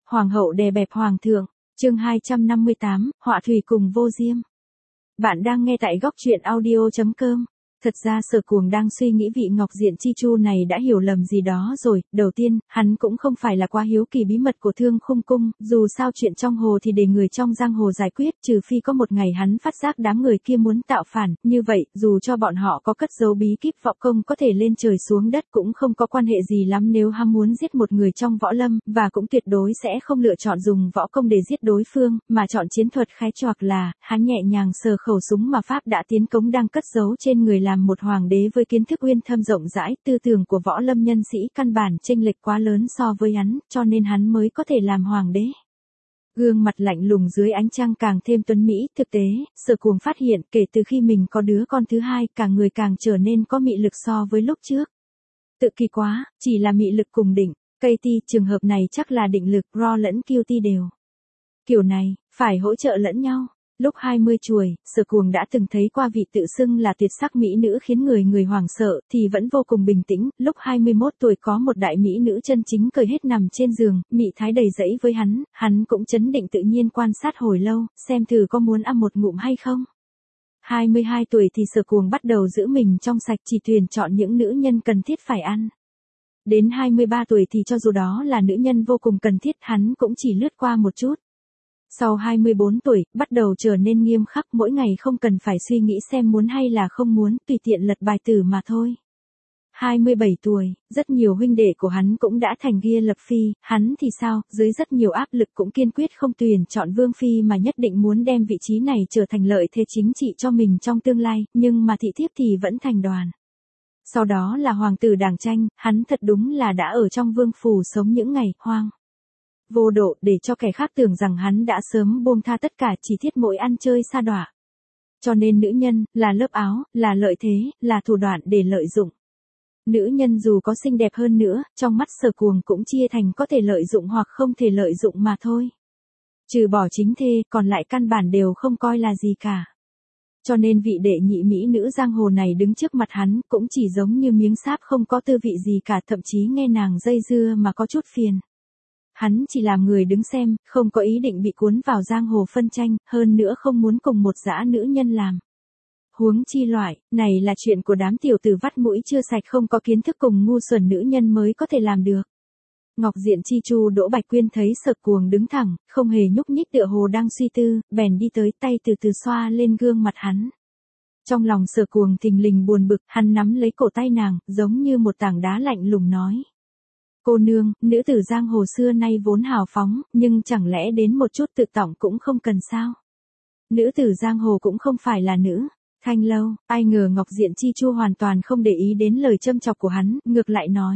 Hoàng hậu đè bẹp hoàng thượng, chương 258, họa thủy cùng vô diêm. Bạn đang nghe tại góc truyện audio.com. Thật ra Sở Cuồng đang suy nghĩ vị Ngọc Diện Chi Chu này đã hiểu lầm gì đó rồi. Đầu tiên, hắn cũng không phải là quá hiếu kỳ bí mật của Thương Khung Cung, dù sao chuyện trong hồ thì để người trong giang hồ giải quyết, trừ phi có một ngày hắn phát giác đám người kia muốn tạo phản, như vậy, dù cho bọn họ có cất giấu bí kíp võ công có thể lên trời xuống đất cũng không có quan hệ gì lắm nếu ham muốn giết một người trong võ lâm, và cũng tuyệt đối sẽ không lựa chọn dùng võ công để giết đối phương, mà chọn chiến thuật khai choạc là, hắn nhẹ nhàng sờ khẩu súng mà Pháp đã tiến cống đang cất giấu trên người làm một hoàng đế với kiến thức uyên thâm rộng rãi, tư tưởng của võ lâm nhân sĩ căn bản chênh lệch quá lớn so với hắn, cho nên hắn mới có thể làm hoàng đế. Gương mặt lạnh lùng dưới ánh trăng càng thêm tuấn mỹ, thực tế, Sở Cuồng phát hiện kể từ khi mình có đứa con thứ hai, cả người càng trở nên có mị lực so với lúc trước. Tự kỳ quá, chỉ là mị lực cùng đỉnh, Katie trường hợp này chắc là định lực, Ro lẫn Cutie đều. Kiểu này, phải hỗ trợ lẫn nhau. Lúc 20 chuồi, Sở Cuồng đã từng thấy qua vị tự xưng là tuyệt sắc mỹ nữ khiến người hoảng sợ, thì vẫn vô cùng bình tĩnh. Lúc 21 tuổi có một đại mỹ nữ chân chính cười hết nằm trên giường, mị thái đầy dẫy với hắn cũng trấn định tự nhiên quan sát hồi lâu, xem thử có muốn ăn một ngụm hay không. 22 tuổi thì Sở Cuồng bắt đầu giữ mình trong sạch, chỉ tuyển chọn những nữ nhân cần thiết phải ăn. Đến 23 tuổi thì cho dù đó là nữ nhân vô cùng cần thiết, hắn cũng chỉ lướt qua một chút. Sau 24 tuổi, bắt đầu trở nên nghiêm khắc, mỗi ngày không cần phải suy nghĩ xem muốn hay là không muốn, tùy tiện lật bài tử mà thôi. 27 tuổi, rất nhiều huynh đệ của hắn cũng đã thành gia lập phi, hắn thì sao, dưới rất nhiều áp lực cũng kiên quyết không tuyển chọn vương phi mà nhất định muốn đem vị trí này trở thành lợi thế chính trị cho mình trong tương lai, nhưng mà thị thiếp thì vẫn thành đoàn. Sau đó là hoàng tử Đảng Tranh, hắn thật đúng là đã ở trong vương phủ sống những ngày hoang vô độ, để cho kẻ khác tưởng rằng hắn đã sớm buông tha tất cả, chỉ thiết mỗi ăn chơi sa đọa. Cho nên nữ nhân, là lớp áo, là lợi thế, là thủ đoạn để lợi dụng. Nữ nhân dù có xinh đẹp hơn nữa, trong mắt Sở Cuồng cũng chia thành có thể lợi dụng hoặc không thể lợi dụng mà thôi. Trừ bỏ chính thê, còn lại căn bản đều không coi là gì cả. Cho nên vị đệ nhị mỹ nữ giang hồ này đứng trước mặt hắn cũng chỉ giống như miếng sáp không có tư vị gì cả, thậm chí nghe nàng dây dưa mà có chút phiền. Hắn chỉ làm người đứng xem, không có ý định bị cuốn vào giang hồ phân tranh, hơn nữa không muốn cùng một dã nữ nhân làm. Huống chi loại, này là chuyện của đám tiểu tử vắt mũi chưa sạch không có kiến thức cùng ngu xuẩn nữ nhân mới có thể làm được. Ngọc Diện Chi Chu Đỗ Bạch Quyên thấy Sở Cuồng đứng thẳng, không hề nhúc nhích tựa hồ đang suy tư, bèn đi tới, tay từ từ xoa lên gương mặt hắn. Trong lòng Sở Cuồng thình lình buồn bực, hắn nắm lấy cổ tay nàng, giống như một tảng đá lạnh lùng nói. Cô nương, nữ tử giang hồ xưa nay vốn hào phóng, nhưng chẳng lẽ đến một chút tự trọng cũng không cần sao? Nữ tử giang hồ cũng không phải là nữ. Thanh Lâu, ai ngờ Ngọc Diện Chi Chu hoàn toàn không để ý đến lời châm chọc của hắn, ngược lại nói.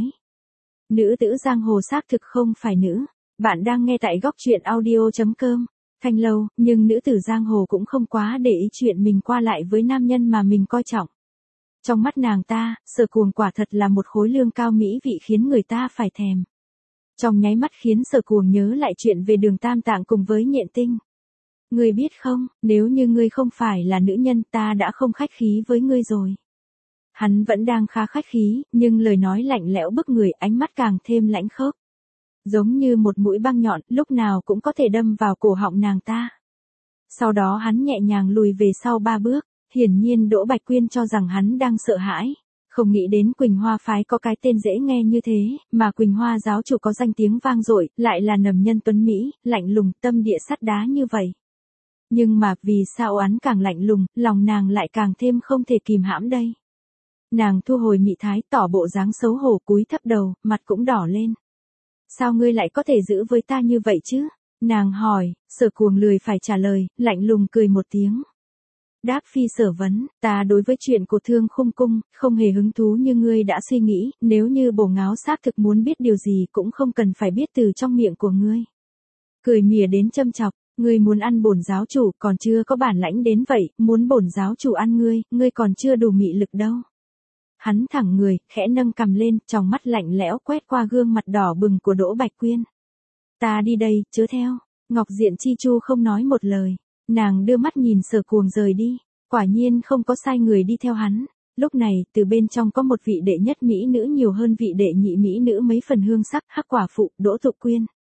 Nữ tử giang hồ xác thực không phải nữ. Bạn đang nghe tại góc truyện audio.com. Thanh Lâu, nhưng nữ tử giang hồ cũng không quá để ý chuyện mình qua lại với nam nhân mà mình coi trọng. Trong mắt nàng ta, Sở Cuồng quả thật là một khối lương cao mỹ vị khiến người ta phải thèm. Trong nháy mắt khiến Sở Cuồng nhớ lại chuyện về Đường Tam Tạng cùng với Nhện Tinh. Ngươi biết không, nếu như ngươi không phải là nữ nhân ta đã không khách khí với ngươi rồi. Hắn vẫn đang khá khách khí, nhưng lời nói lạnh lẽo bức người, ánh mắt càng thêm lãnh khốc. Giống như một mũi băng nhọn, lúc nào cũng có thể đâm vào cổ họng nàng ta. Sau đó hắn nhẹ nhàng lùi về sau 3 bước. Hiển nhiên Đỗ Bạch Quyên cho rằng hắn đang sợ hãi, không nghĩ đến Quỳnh Hoa phái có cái tên dễ nghe như thế, mà Quỳnh Hoa giáo chủ có danh tiếng vang dội, lại là nầm nhân tuấn Mỹ, lạnh lùng, tâm địa sắt đá như vậy. Nhưng mà vì sao oán càng lạnh lùng, lòng nàng lại càng thêm không thể kìm hãm đây. Nàng thu hồi mị thái, tỏ bộ dáng xấu hổ, cúi thấp đầu, mặt cũng đỏ lên. Sao ngươi lại có thể giữ với ta như vậy chứ? Nàng hỏi, Sở Cuồng lười phải trả lời, lạnh lùng cười một tiếng. Đáp phi sở vấn, ta đối với chuyện của Thương Khung Cung, không hề hứng thú như ngươi đã suy nghĩ, nếu như bổ ngáo xác thực muốn biết điều gì cũng không cần phải biết từ trong miệng của ngươi. Cười mỉa đến châm chọc, ngươi muốn ăn bổn giáo chủ còn chưa có bản lãnh đến vậy, muốn bổn giáo chủ ăn ngươi còn chưa đủ mị lực đâu. Hắn thẳng người, khẽ nâng cằm lên, tròng mắt lạnh lẽo quét qua gương mặt đỏ bừng của Đỗ Bạch Quyên. Ta đi đây, chớ theo. Ngọc Diện Chi Chu không nói một lời. Nàng đưa mắt nhìn Sở Cuồng rời đi, quả nhiên không có sai người đi theo hắn. Lúc này, từ bên trong có một vị đệ nhất mỹ nữ nhiều hơn vị đệ nhị mỹ nữ mấy phần hương sắc, Hắc Quả Phụ, Đỗ Thục Quyên.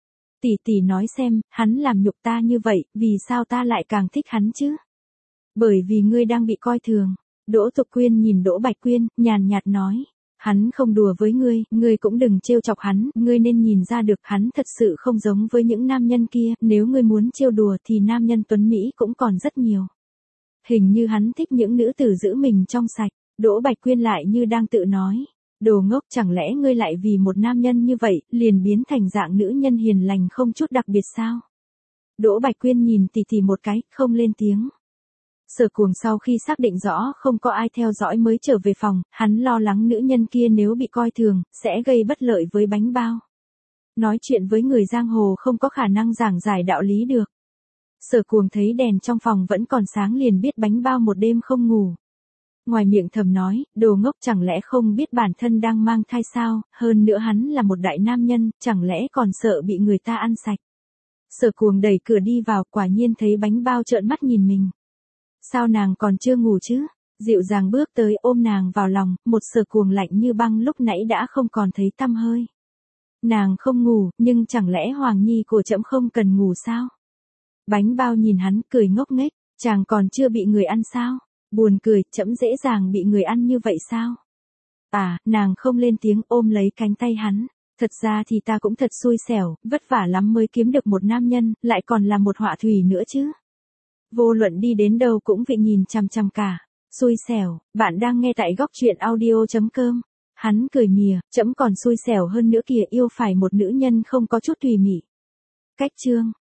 tỷ tỷ nói xem, hắn làm nhục ta như vậy, vì sao ta lại càng thích hắn chứ? Bởi vì ngươi đang bị coi thường. Đỗ Tục Quyên nhìn Đỗ Bạch Quyên, nhàn nhạt nói. Hắn không đùa với ngươi cũng đừng trêu chọc hắn, ngươi nên nhìn ra được hắn thật sự không giống với những nam nhân kia, nếu ngươi muốn trêu đùa thì nam nhân tuấn Mỹ cũng còn rất nhiều. Hình như hắn thích những nữ tử giữ mình trong sạch, Đỗ Bạch Quyên lại như đang tự nói. Đồ ngốc, chẳng lẽ ngươi lại vì một nam nhân như vậy, liền biến thành dạng nữ nhân hiền lành không chút đặc biệt sao? Đỗ Bạch Quyên nhìn tỷ tỷ một cái, không lên tiếng. Sở Cuồng sau khi xác định rõ không có ai theo dõi mới trở về phòng, hắn lo lắng nữ nhân kia nếu bị coi thường, sẽ gây bất lợi với Bánh Bao. Nói chuyện với người giang hồ không có khả năng giảng giải đạo lý được. Sở Cuồng thấy đèn trong phòng vẫn còn sáng liền biết Bánh Bao một đêm không ngủ. Ngoài miệng thầm nói, đồ ngốc, chẳng lẽ không biết bản thân đang mang thai sao, hơn nữa hắn là một đại nam nhân, chẳng lẽ còn sợ bị người ta ăn sạch. Sở Cuồng đẩy cửa đi vào, quả nhiên thấy Bánh Bao trợn mắt nhìn mình. Sao nàng còn chưa ngủ chứ? Dịu dàng bước tới ôm nàng vào lòng, một Sở Cuồng lạnh như băng lúc nãy đã không còn thấy tăm hơi. Nàng không ngủ, nhưng chẳng lẽ Hoàng Nhi của trẫm không cần ngủ sao? Bánh Bao nhìn hắn cười ngốc nghếch, chàng còn chưa bị người ăn sao? Buồn cười, trẫm dễ dàng bị người ăn như vậy sao? À, nàng không lên tiếng ôm lấy cánh tay hắn. Thật ra thì ta cũng thật xui xẻo, vất vả lắm mới kiếm được một nam nhân, lại còn là một họa thủy nữa chứ. Vô luận đi đến đâu cũng bị nhìn chằm chằm cả. Xui xẻo, bạn đang nghe tại góc truyện audio.com. Hắn cười mỉa, trẫm còn xui xẻo hơn nữa kìa, yêu phải một nữ nhân không có chút tùy mị. Cách chương